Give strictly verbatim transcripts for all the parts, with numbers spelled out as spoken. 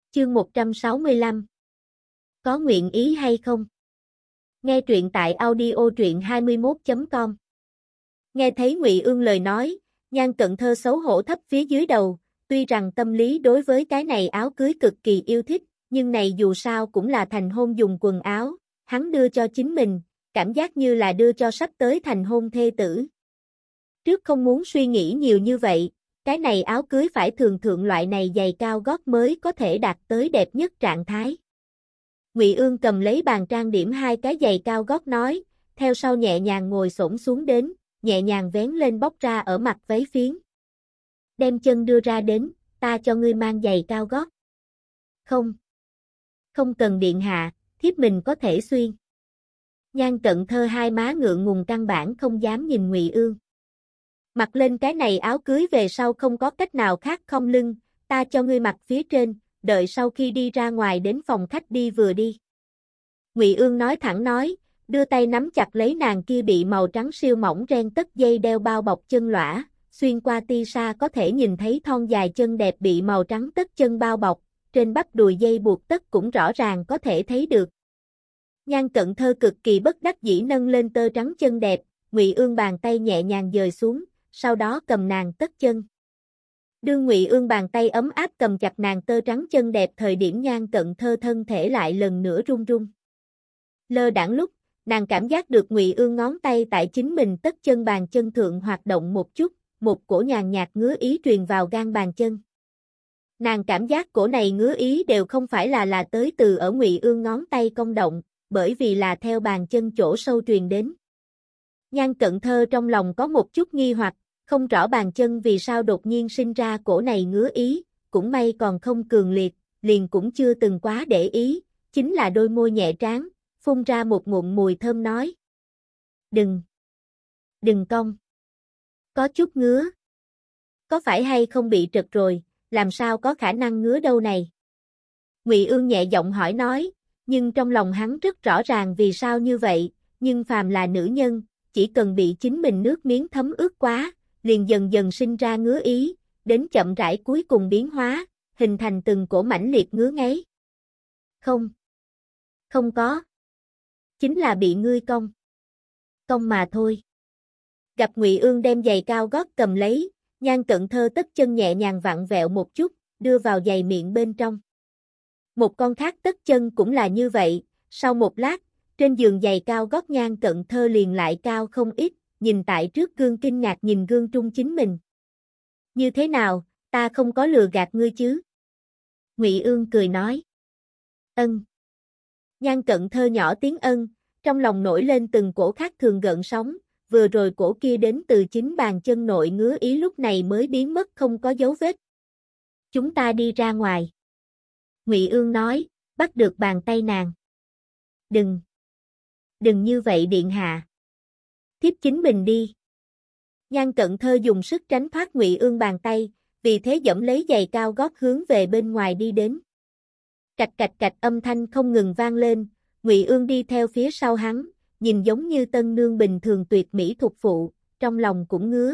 Chương một trăm sáu mươi lăm. Có nguyện ý hay không? Nghe truyện tại audio truyện hai mươi mốt chấm com. Nghe thấy Ngụy Ương lời nói, Nhan Cận Thơ xấu hổ thấp phía dưới đầu, tuy rằng tâm lý đối với cái này áo cưới cực kỳ yêu thích, nhưng này dù sao cũng là thành hôn dùng quần áo, hắn đưa cho chính mình, cảm giác như là đưa cho sắp tới thành hôn thê tử. Trước không muốn suy nghĩ nhiều như vậy, cái này áo cưới phải thường thượng loại này giày cao gót mới có thể đạt tới đẹp nhất trạng thái. Ngụy Ương cầm lấy bàn trang điểm hai cái giày cao gót nói, theo sau nhẹ nhàng ngồi xổm xuống đến, nhẹ nhàng vén lên bóc ra ở mặt váy phiến. Đem chân đưa ra đến, ta cho ngươi mang giày cao gót. Không. Không cần điện hạ, thiếp mình có thể xuyên. Nhan Cận Thơ hai má ngượng ngùng căn bản không dám nhìn Ngụy Ương. Mặc lên cái này áo cưới về sau không có cách nào khác không lưng, ta cho ngươi mặc phía trên, đợi sau khi đi ra ngoài đến phòng khách đi vừa đi. Ngụy Ương nói thẳng nói, đưa tay nắm chặt lấy nàng kia bị màu trắng siêu mỏng ren tất dây đeo bao bọc chân lõa, xuyên qua ti sa có thể nhìn thấy thon dài chân đẹp bị màu trắng tất chân bao bọc, trên bắp đùi dây buộc tất cũng rõ ràng có thể thấy được. Nhan Cận Thơ cực kỳ bất đắc dĩ nâng lên tơ trắng chân đẹp, Ngụy Ương bàn tay nhẹ nhàng dời xuống, sau đó cầm nàng tất chân. Đương Ngụy Ương bàn tay ấm áp cầm chặt nàng tơ trắng chân đẹp thời điểm Nhan Cận Thơ thân thể lại lần nữa run run. Lơ đãng lúc, nàng cảm giác được Ngụy Ương ngón tay tại chính mình tất chân bàn chân thượng hoạt động một chút, một cổ nhàn nhạt ngứa ý truyền vào gan bàn chân. Nàng cảm giác cổ này ngứa ý đều không phải là là tới từ ở Ngụy Ương ngón tay cong động, bởi vì là theo bàn chân chỗ sâu truyền đến. Nhan Cận Thơ trong lòng có một chút nghi hoặc, không rõ bàn chân vì sao đột nhiên sinh ra cổ này ngứa ý, cũng may còn không cường liệt, liền cũng chưa từng quá để ý, chính là đôi môi nhẹ tráng, phun ra một ngụm mùi thơm nói. Đừng! Đừng cong! Có chút ngứa. Có phải hay không bị trật rồi, làm sao có khả năng ngứa đâu này? Ngụy Ương nhẹ giọng hỏi nói, nhưng trong lòng hắn rất rõ ràng vì sao như vậy, nhưng phàm là nữ nhân, chỉ cần bị chính mình nước miếng thấm ướt quá, liền dần dần sinh ra ngứa ý, đến chậm rãi cuối cùng biến hóa, hình thành từng cổ mãnh liệt ngứa ngáy. Không. Không có. Chính là bị ngươi cong. Cong mà thôi. Gặp Ngụy Ương đem giày cao gót cầm lấy, Nhan Cận Thơ tất chân nhẹ nhàng vặn vẹo một chút, đưa vào giày miệng bên trong. Một con khác tất chân cũng là như vậy, sau một lát, trên giường giày cao gót Nhan Cận Thơ liền lại cao không ít, nhìn tại trước gương kinh ngạc nhìn gương trung chính mình. Như thế nào, ta không có lừa gạt ngươi chứ? Ngụy Ương cười nói. Ân. Nhan Cận Thơ nhỏ tiếng ân, trong lòng nổi lên từng cổ khác thường gợn sóng, vừa rồi cổ kia đến từ chính bàn chân nội ngứa ý lúc này mới biến mất không có dấu vết. Chúng ta đi ra ngoài. Ngụy Ương nói, bắt được bàn tay nàng. Đừng. Đừng như vậy điện hạ. Thiếp chính mình đi. Nhan Cận Thơ dùng sức tránh thoát Ngụy Ương bàn tay, vì thế dẫm lấy giày cao gót hướng về bên ngoài đi đến. Cạch cạch cạch âm thanh không ngừng vang lên, Ngụy Ương đi theo phía sau hắn, nhìn giống như tân nương bình thường tuyệt mỹ thục phụ, trong lòng cũng ngứa.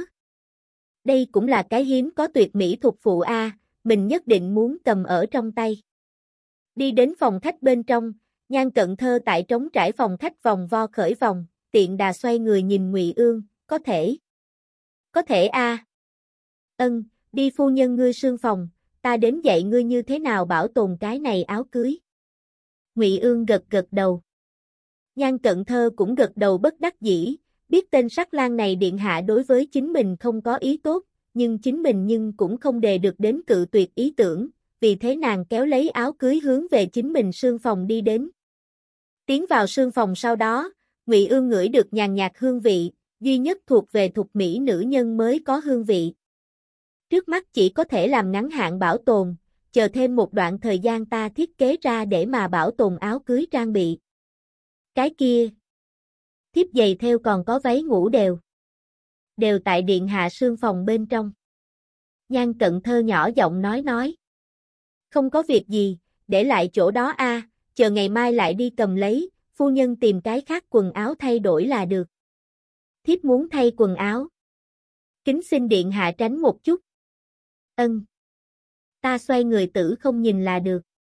Đây cũng là cái hiếm có tuyệt mỹ thục phụ a, mình nhất định muốn cầm ở trong tay. Đi đến phòng khách bên trong, Nhan Cận Thơ tại trống trải phòng khách vòng vo khởi vòng, tiện đà xoay người nhìn Ngụy Ương, có thể. Có thể a. À. Ân, đi phu nhân ngươi sương phòng, ta đến dạy ngươi như thế nào bảo tồn cái này áo cưới. Ngụy Ương gật gật đầu. Nhan Cận Thơ cũng gật đầu bất đắc dĩ, biết tên sắc lang này điện hạ đối với chính mình không có ý tốt, nhưng chính mình nhưng cũng không đề được đến cự tuyệt ý tưởng, vì thế nàng kéo lấy áo cưới hướng về chính mình sương phòng đi đến. Tiến vào sương phòng sau đó, Ngụy Ương ngửi được nhàn nhạt hương vị, duy nhất thuộc về thục mỹ nữ nhân mới có hương vị. Trước mắt chỉ có thể làm ngắn hạn bảo tồn, chờ thêm một đoạn thời gian ta thiết kế ra để mà bảo tồn áo cưới trang bị. Cái kia. Thiếp giày theo còn có váy ngủ đều. Đều tại điện hạ sương phòng bên trong. Nhan Cận Thơ nhỏ giọng nói nói. Không có việc gì, để lại chỗ đó a, chờ ngày mai lại đi cầm lấy, phu nhân tìm cái khác quần áo thay đổi là được. Thiếp muốn thay quần áo. Kính xin điện hạ tránh một chút. Ân. Ta xoay người tử không nhìn là được.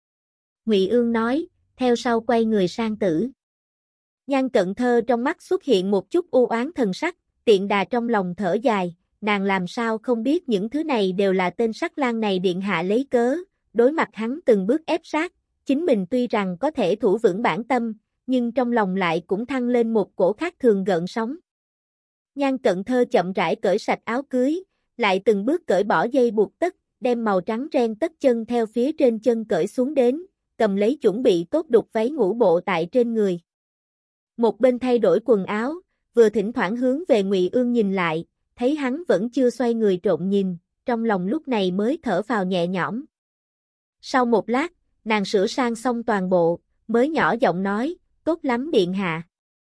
Ngụy Ương nói, theo sau quay người sang tử. Nhan Cận Thơ trong mắt xuất hiện một chút u oán thần sắc, tiện đà trong lòng thở dài, nàng làm sao không biết những thứ này đều là tên Sắc Lang này điện hạ lấy cớ, đối mặt hắn từng bước ép sát, chính mình tuy rằng có thể thủ vững bản tâm, nhưng trong lòng lại cũng thăng lên một cổ khác thường gợn sóng. Nhan Cận Thơ chậm rãi cởi sạch áo cưới, lại từng bước cởi bỏ dây buộc tất, đem màu trắng ren tất chân theo phía trên chân cởi xuống đến, cầm lấy chuẩn bị tốt đục váy ngủ bộ tại trên người. Một bên thay đổi quần áo, vừa thỉnh thoảng hướng về Ngụy Ương nhìn lại, thấy hắn vẫn chưa xoay người trộn nhìn, trong lòng lúc này mới thở phào nhẹ nhõm. Sau một lát, nàng sửa sang xong toàn bộ, mới nhỏ giọng nói, tốt lắm điện hạ.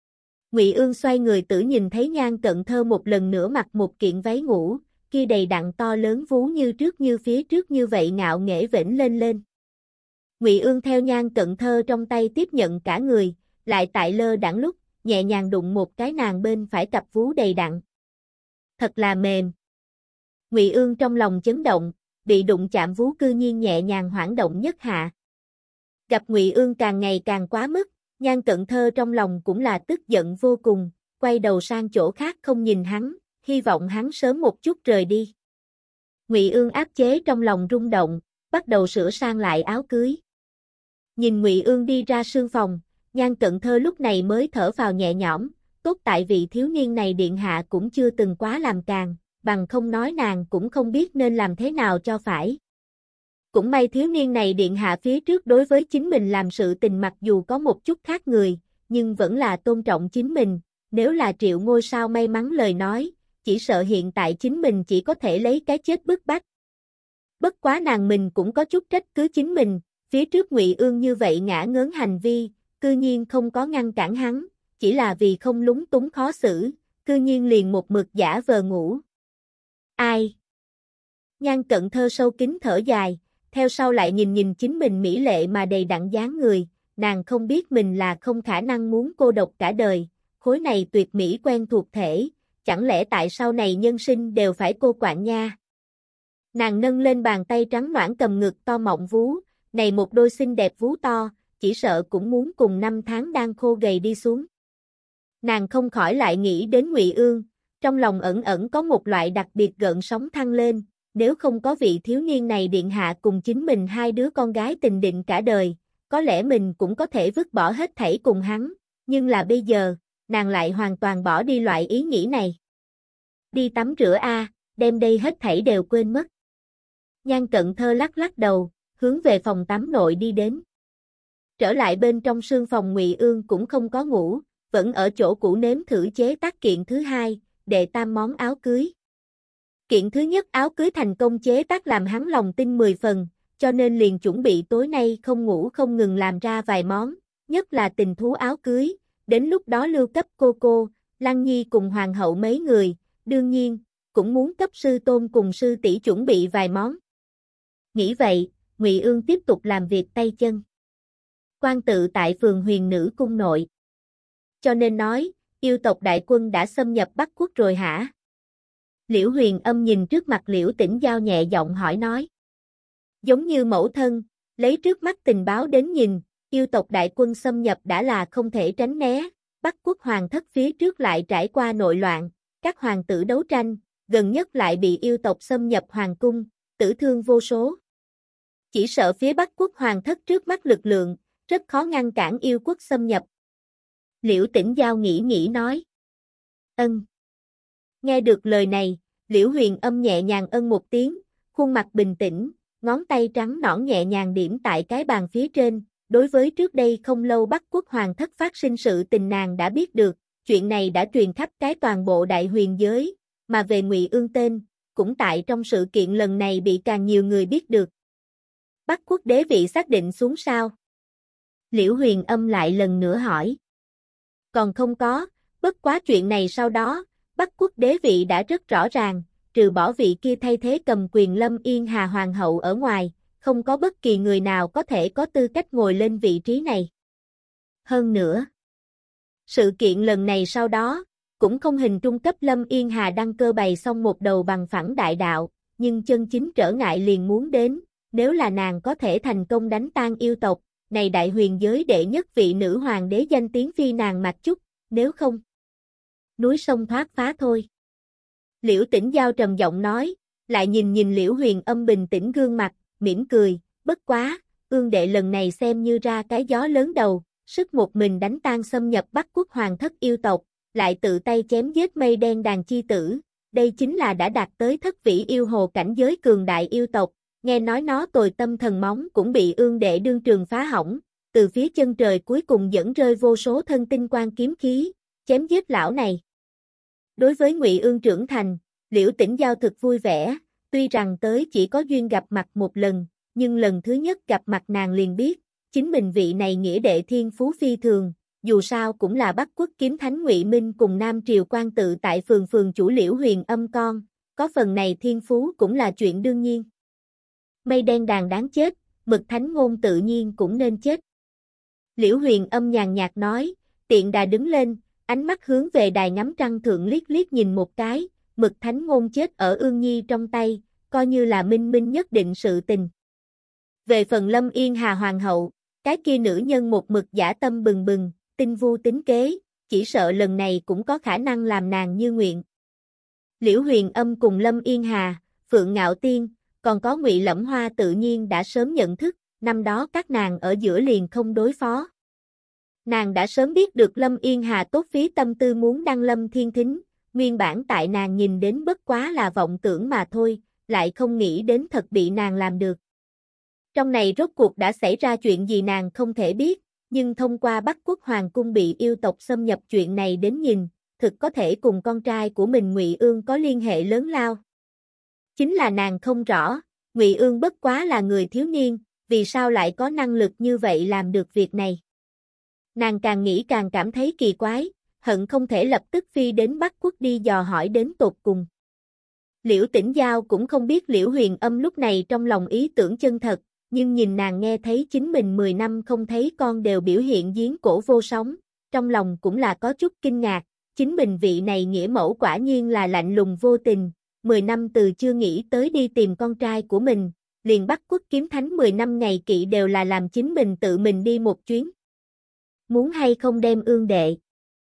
Ngụy Ương xoay người tử nhìn thấy Nhan Cận Thơ một lần nữa mặc một kiện váy ngủ, kia đầy đặn to lớn vú như trước như phía trước như vậy ngạo nghễ vểnh lên lên. Ngụy Ương theo Nhan Cận Thơ trong tay tiếp nhận cả người, lại tại lơ đãng lúc, nhẹ nhàng đụng một cái nàng bên phải cặp vú đầy đặn. Thật là mềm. Ngụy Ương trong lòng chấn động, bị đụng chạm vú cư nhiên nhẹ nhàng hoảng động nhất hạ. Gặp Ngụy Ương càng ngày càng quá mức, Nhan Cận Thơ trong lòng cũng là tức giận vô cùng, quay đầu sang chỗ khác không nhìn hắn, hy vọng hắn sớm một chút rời đi. Ngụy Ương áp chế trong lòng rung động, bắt đầu sửa sang lại áo cưới. Nhìn Ngụy Ương đi ra sương phòng, Nhan Cận Thơ lúc này mới thở phào nhẹ nhõm, tốt tại vị thiếu niên này điện hạ cũng chưa từng quá làm càng, bằng không nói nàng cũng không biết nên làm thế nào cho phải. Cũng may thiếu niên này điện hạ phía trước đối với chính mình làm sự tình mặc dù có một chút khác người, nhưng vẫn là tôn trọng chính mình, nếu là Triệu ngôi sao may mắn lời nói, chỉ sợ hiện tại chính mình chỉ có thể lấy cái chết bức bách. Bất quá nàng mình cũng có chút trách cứ chính mình, phía trước Ngụy Ương như vậy ngã ngớn hành vi, cư nhiên không có ngăn cản hắn, chỉ là vì không lúng túng khó xử, cư nhiên liền một mực giả vờ ngủ. Ai? Nhan Cận Thơ sâu kín thở dài, theo sau lại nhìn nhìn chính mình mỹ lệ mà đầy đặn dáng người, nàng không biết mình là không khả năng muốn cô độc cả đời, khối này tuyệt mỹ quen thuộc thể, chẳng lẽ tại sau này nhân sinh đều phải cô quạnh nha. Nàng nâng lên bàn tay trắng nõn cầm ngực to mọng vú, này một đôi xinh đẹp vú to, chỉ sợ cũng muốn cùng năm tháng đang khô gầy đi xuống. Nàng không khỏi lại nghĩ đến Ngụy Ương, trong lòng ẩn ẩn có một loại đặc biệt gợn sóng thăng lên, nếu không có vị thiếu niên này điện hạ cùng chính mình hai đứa con gái tình định cả đời, có lẽ mình cũng có thể vứt bỏ hết thảy cùng hắn, nhưng là bây giờ, nàng lại hoàn toàn bỏ đi loại ý nghĩ này. Đi tắm rửa a, đem đây hết thảy đều quên mất. Nhan Cận Thơ lắc lắc đầu, hướng về phòng tắm nội đi đến. Trở lại bên trong sương phòng Ngụy Ương cũng không có ngủ, vẫn ở chỗ cũ nếm thử chế tác kiện thứ hai, đệ tam món áo cưới. Kiện thứ nhất áo cưới thành công chế tác làm hắn lòng tin mười phần, cho nên liền chuẩn bị tối nay không ngủ không ngừng làm ra vài món, nhất là tình thú áo cưới, đến lúc đó lưu cấp cô cô, Lăng Nhi cùng hoàng hậu mấy người, đương nhiên, cũng muốn cấp sư tôn cùng sư tỷ chuẩn bị vài món. Nghĩ vậy, Ngụy Ương tiếp tục làm việc tay chân. Quan tự tại phường Huyền Nữ cung nội. Cho nên nói, yêu tộc đại quân đã xâm nhập Bắc Quốc rồi hả? Liễu Huyền Âm nhìn trước mặt Liễu Tĩnh Giao nhẹ giọng hỏi nói. Giống như mẫu thân, lấy trước mắt tình báo đến nhìn, yêu tộc đại quân xâm nhập đã là không thể tránh né, Bắc Quốc hoàng thất phía trước lại trải qua nội loạn, các hoàng tử đấu tranh, gần nhất lại bị yêu tộc xâm nhập hoàng cung, tử thương vô số. Chỉ sợ phía Bắc Quốc hoàng thất trước mắt lực lượng, rất khó ngăn cản yêu quốc xâm nhập. Liễu Tĩnh Giao nghĩ nghĩ nói. Ân. Nghe được lời này, Liễu Huyền Âm nhẹ nhàng ân một tiếng, khuôn mặt bình tĩnh, ngón tay trắng nõn nhẹ nhàng điểm tại cái bàn phía trên. Đối với trước đây không lâu Bắc Quốc hoàng thất phát sinh sự tình nàng đã biết được, chuyện này đã truyền khắp cái toàn bộ đại huyền giới, mà về Ngụy Ương tên, cũng tại trong sự kiện lần này bị càng nhiều người biết được. Bắc Quốc đế vị xác định xuống sao? Liễu Huyền Âm lại lần nữa hỏi. Còn không có, bất quá chuyện này sau đó, Bắc Quốc đế vị đã rất rõ ràng, trừ bỏ vị kia thay thế cầm quyền Lâm Yên Hà hoàng hậu ở ngoài, không có bất kỳ người nào có thể có tư cách ngồi lên vị trí này. Hơn nữa, sự kiện lần này sau đó, cũng không hình trung cấp Lâm Yên Hà đăng cơ bày xong một đầu bằng phẳng đại đạo, nhưng chân chính trở ngại liền muốn đến, nếu là nàng có thể thành công đánh tan yêu tộc, này đại huyền giới đệ nhất vị nữ hoàng đế danh tiếng phi nàng mặc chút, nếu không, núi sông thoát phá thôi. Liễu Tĩnh Giao trầm giọng nói, lại nhìn nhìn Liễu Huyền Âm bình tĩnh gương mặt, mỉm cười, bất quá, ương đệ lần này xem như ra cái gió lớn đầu, sức một mình đánh tan xâm nhập Bắc Quốc hoàng thất yêu tộc, lại tự tay chém giết Mây Đen đàn chi tử, đây chính là đã đạt tới thất vĩ yêu hồ cảnh giới cường đại yêu tộc, nghe nói nó tồi tâm thần móng cũng bị ương đệ đương trường phá hỏng, từ phía chân trời cuối cùng dẫn rơi vô số thân tinh quang kiếm khí, chém giết lão này. Đối với Ngụy Ương trưởng thành, Liễu Tĩnh Giao thực vui vẻ, tuy rằng tới chỉ có duyên gặp mặt một lần, nhưng lần thứ nhất gặp mặt nàng liền biết, chính mình vị này nghĩa đệ thiên phú phi thường, dù sao cũng là Bắc Quốc kiếm thánh Ngụy Minh cùng Nam Triều quan tự tại phường phường chủ Liễu Huyền Âm con, có phần này thiên phú cũng là chuyện đương nhiên. Mây Đen đàn đáng chết, Mực Thánh Ngôn tự nhiên cũng nên chết. Liễu Huyền Âm nhàn nhạt nói, tiện đà đứng lên, ánh mắt hướng về đài ngắm trăng thượng liếc liếc nhìn một cái, Mực Thánh Ngôn chết ở Ương Nhi trong tay, coi như là minh minh nhất định sự tình. Về phần Lâm Yên Hà hoàng hậu, cái kia nữ nhân một mực dã tâm bừng bừng, tinh vu tính kế, chỉ sợ lần này cũng có khả năng làm nàng như nguyện. Liễu Huyền Âm cùng Lâm Yên Hà, Phượng Ngạo Tiên, còn có Ngụy Lẫm Hoa tự nhiên đã sớm nhận thức, năm đó các nàng ở giữa liền không đối phó. Nàng đã sớm biết được Lâm Yên Hà tốt phí tâm tư muốn đăng Lâm Thiên Thính, nguyên bản tại nàng nhìn đến bất quá là vọng tưởng mà thôi, lại không nghĩ đến thật bị nàng làm được. Trong này rốt cuộc đã xảy ra chuyện gì nàng không thể biết, nhưng thông qua Bắc Quốc Hoàng cung bị yêu tộc xâm nhập chuyện này đến nhìn, thực có thể cùng con trai của mình Ngụy Ương có liên hệ lớn lao. Chính là nàng không rõ, Ngụy Ương bất quá là người thiếu niên, vì sao lại có năng lực như vậy làm được việc này. Nàng càng nghĩ càng cảm thấy kỳ quái, hận không thể lập tức phi đến Bắc Quốc đi dò hỏi đến tột cùng. Liễu Tĩnh Giao cũng không biết Liễu Huyền Âm lúc này trong lòng ý tưởng chân thật, nhưng nhìn nàng nghe thấy chính mình mười năm không thấy con đều biểu hiện giếng cổ vô sóng, trong lòng cũng là có chút kinh ngạc, chính mình vị này nghĩa mẫu quả nhiên là lạnh lùng vô tình, mười năm từ chưa nghĩ tới đi tìm con trai của mình, liền Bắc Quốc kiếm thánh mười năm ngày kỵ đều là làm chính mình tự mình đi một chuyến. Muốn hay không đem ương đệ?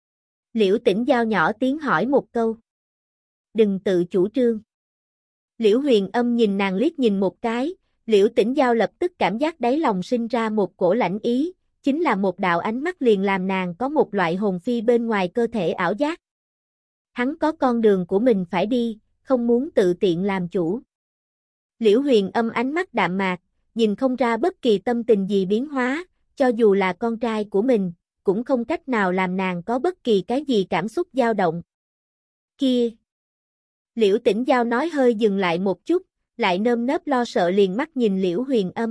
Liễu Tĩnh Giao nhỏ tiếng hỏi một câu. Đừng tự chủ trương. Liễu Huyền Âm nhìn nàng liếc nhìn một cái, Liễu Tĩnh Giao lập tức cảm giác đáy lòng sinh ra một cổ lãnh ý, chính là một đạo ánh mắt liền làm nàng có một loại hồn phi bên ngoài cơ thể ảo giác. Hắn có con đường của mình phải đi, không muốn tự tiện làm chủ. Liễu Huyền Âm ánh mắt đạm mạc, nhìn không ra bất kỳ tâm tình gì biến hóa, cho dù là con trai của mình, cũng không cách nào làm nàng có bất kỳ cái gì cảm xúc dao động. Kia! Liễu Tĩnh Giao nói hơi dừng lại một chút, lại nơm nớp lo sợ liền mắt nhìn Liễu Huyền Âm.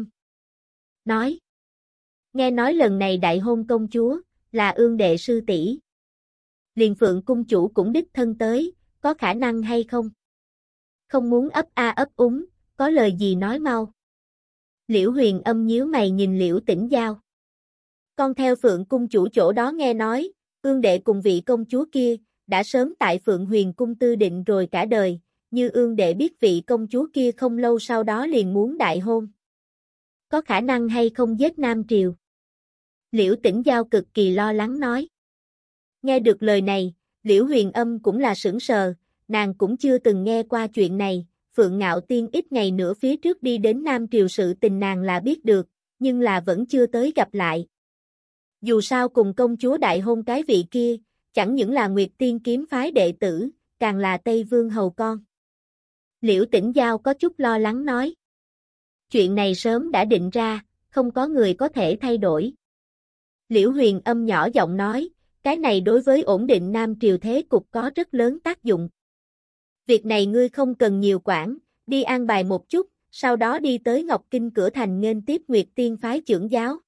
Nói. Nghe nói lần này đại hôn công chúa, là ương đệ sư tỷ. Liền Phượng cung chủ cũng đích thân tới, có khả năng hay không? Không muốn ấp a ấp úng, có lời gì nói mau. Liễu Huyền Âm nhíu mày nhìn Liễu Tĩnh Giao. Con theo Phượng cung chủ chỗ đó nghe nói, ương đệ cùng vị công chúa kia, đã sớm tại Phượng Huyền cung tư định rồi cả đời, như ương đệ biết vị công chúa kia không lâu sau đó liền muốn đại hôn. Có khả năng hay không giết Nam Triều? Liễu Tĩnh Giao cực kỳ lo lắng nói. Nghe được lời này, Liễu Huyền Âm cũng là sửng sờ, nàng cũng chưa từng nghe qua chuyện này, Phượng Ngạo Tiên ít ngày nữa phía trước đi đến Nam Triều sự tình nàng là biết được, nhưng là vẫn chưa tới gặp lại. Dù sao cùng công chúa đại hôn cái vị kia, chẳng những là Nguyệt Tiên kiếm phái đệ tử, càng là Tây Vương hầu con. Liễu Tĩnh Giao có chút lo lắng nói. Chuyện này sớm đã định ra, không có người có thể thay đổi. Liễu Huyền Âm nhỏ giọng nói, cái này đối với ổn định Nam Triều thế cục có rất lớn tác dụng. Việc này ngươi không cần nhiều quản, đi an bài một chút, sau đó đi tới Ngọc Kinh cửa thành nghênh tiếp Nguyệt Tiên phái trưởng giáo.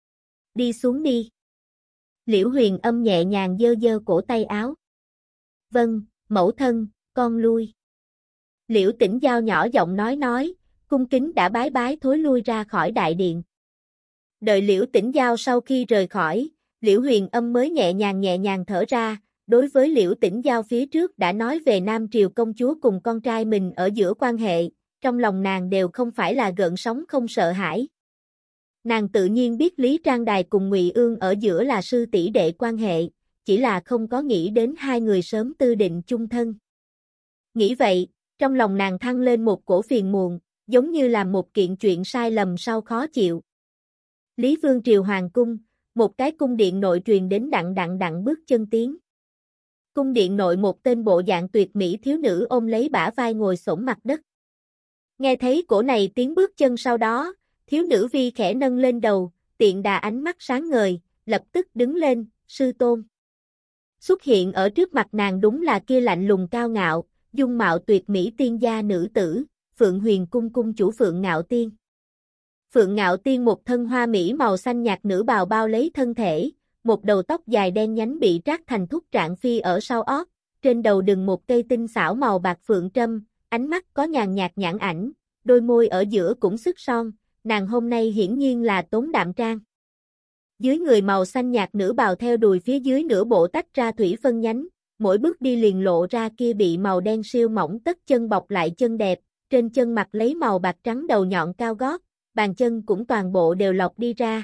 Đi xuống đi. Liễu Huyền Âm nhẹ nhàng giơ giơ cổ tay áo. Vâng, mẫu thân, con lui. Liễu Tĩnh Giao nhỏ giọng nói nói, cung kính đã bái bái thối lui ra khỏi đại điện. Đợi Liễu Tĩnh Giao sau khi rời khỏi, Liễu Huyền Âm mới nhẹ nhàng nhẹ nhàng thở ra, đối với Liễu Tĩnh Giao phía trước đã nói về Nam Triều công chúa cùng con trai mình ở giữa quan hệ, trong lòng nàng đều không phải là gợn sóng không sợ hãi. Nàng tự nhiên biết Lý Trang Đài cùng Ngụy Ương ở giữa là sư tỷ đệ quan hệ, chỉ là không có nghĩ đến hai người sớm tư định chung thân. Nghĩ vậy, trong lòng nàng thăng lên một cổ phiền muộn, giống như là một kiện chuyện sai lầm sau khó chịu. Lý Vương Triều Hoàng Cung, một cái cung điện nội truyền đến đặng đặng đặng bước chân tiến. Cung điện nội một tên bộ dạng tuyệt mỹ thiếu nữ ôm lấy bả vai ngồi xổm mặt đất. Nghe thấy cổ này tiếng bước chân sau đó, thiếu nữ vi khẽ nâng lên đầu, tiện đà ánh mắt sáng ngời, lập tức đứng lên, sư tôn. Xuất hiện ở trước mặt nàng đúng là kia lạnh lùng cao ngạo, dung mạo tuyệt mỹ tiên gia nữ tử, Phượng Huyền Cung cung chủ Phượng Ngạo Tiên. Phượng Ngạo Tiên một thân hoa mỹ màu xanh nhạt nữ bào bao lấy thân thể, một đầu tóc dài đen nhánh bị trát thành thúc trạng phi ở sau ót, trên đầu đừng một cây tinh xảo màu bạc phượng trâm, ánh mắt có nhàn nhạt nhãn ảnh, đôi môi ở giữa cũng sức son, nàng hôm nay hiển nhiên là tốn đạm trang. Dưới người màu xanh nhạt nữ bào theo đùi phía dưới nửa bộ tách ra thủy phân nhánh, mỗi bước đi liền lộ ra kia bị màu đen siêu mỏng tất chân bọc lại chân đẹp, trên chân mặt lấy màu bạc trắng đầu nhọn cao gót, bàn chân cũng toàn bộ đều lọc đi ra.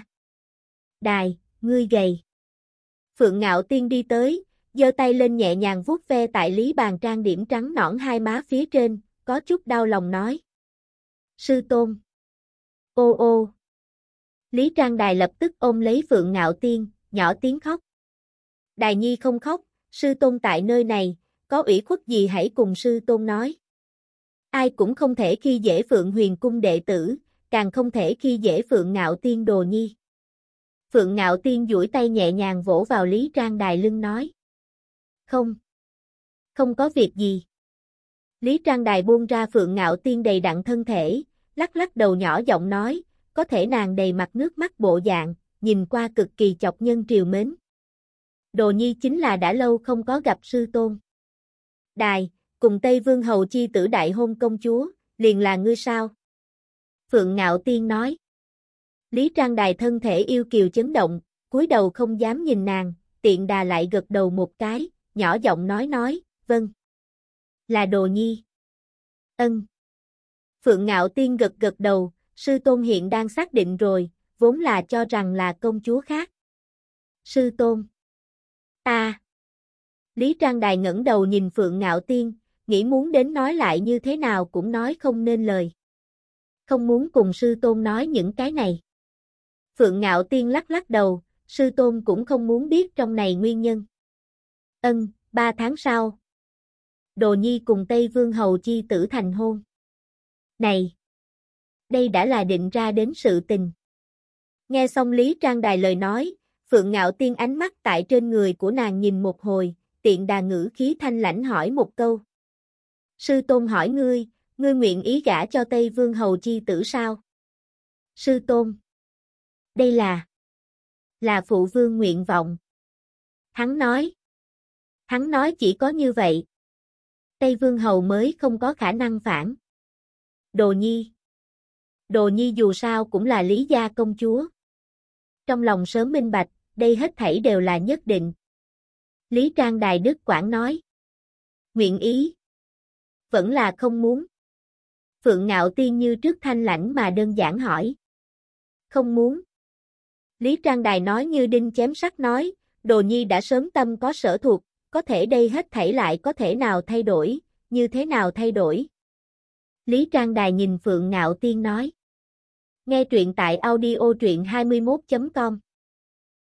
Đài, ngươi gầy. Phượng Ngạo Tiên đi tới, giơ tay lên nhẹ nhàng vuốt ve tại Lý Bàn trang điểm trắng nõn hai má phía trên, có chút đau lòng nói. Sư tôn. Ô ô. Lý Trang Đài lập tức ôm lấy Phượng Ngạo Tiên, nhỏ tiếng khóc. Đài nhi không khóc, sư tôn tại nơi này, có ủy khuất gì hãy cùng sư tôn nói. Ai cũng không thể khi dễ Phượng Huyền Cung đệ tử, càng không thể khi dễ Phượng Ngạo Tiên đồ nhi. Phượng Ngạo Tiên duỗi tay nhẹ nhàng vỗ vào Lý Trang Đài lưng nói. Không. Không có việc gì. Lý Trang Đài buông ra Phượng Ngạo Tiên đầy đặn thân thể, lắc lắc đầu nhỏ giọng nói, có thể nàng đầy mặt nước mắt bộ dạng, nhìn qua cực kỳ chọc nhân triều mến. Đồ nhi chính là đã lâu không có gặp sư tôn. Đài, cùng Tây Vương Hầu chi tử đại hôn công chúa, liền là ngươi sao? Phượng Ngạo Tiên nói. Lý Trang Đài thân thể yêu kiều chấn động, cúi đầu không dám nhìn nàng, tiện đà lại gật đầu một cái, nhỏ giọng nói nói, vâng. Là đồ nhi. Ân. Phượng Ngạo Tiên gật gật đầu, sư tôn hiện đang xác định rồi, vốn là cho rằng là công chúa khác. Sư tôn. Ta. Lý Trang Đài ngẩng đầu nhìn Phượng Ngạo Tiên, nghĩ muốn đến nói lại như thế nào cũng nói không nên lời. Không muốn cùng sư tôn nói những cái này. Phượng Ngạo Tiên lắc lắc đầu, sư tôn cũng không muốn biết trong này nguyên nhân. Ân, ba tháng sau. Đồ nhi cùng Tây Vương Hầu chi tử thành hôn. Này! Đây đã là định ra đến sự tình. Nghe xong Lý Trang Đài lời nói, Phượng Ngạo Tiên ánh mắt tại trên người của nàng nhìn một hồi, tiện đà ngữ khí thanh lãnh hỏi một câu. Sư tôn hỏi ngươi, ngươi nguyện ý gả cho Tây Vương Hầu chi tử sao? Sư tôn. Đây là... là phụ vương nguyện vọng. Hắn nói. Hắn nói chỉ có như vậy. Tây Vương Hầu mới không có khả năng phản. Đồ nhi. Đồ nhi dù sao cũng là Lý gia công chúa. Trong lòng sớm minh bạch, đây hết thảy đều là nhất định. Lý Trang Đài Đức Quảng nói. Nguyện ý. Vẫn là không muốn. Phượng Ngạo Tiên như trước thanh lãnh mà đơn giản hỏi. Không muốn. Lý Trang Đài nói như đinh chém sắt nói, đồ nhi đã sớm tâm có sở thuộc, có thể đây hết thảy lại có thể nào thay đổi, như thế nào thay đổi. Lý Trang Đài nhìn Phượng Ngạo Tiên nói. Nghe truyện tại audio truyện hai mươi mốt chấm com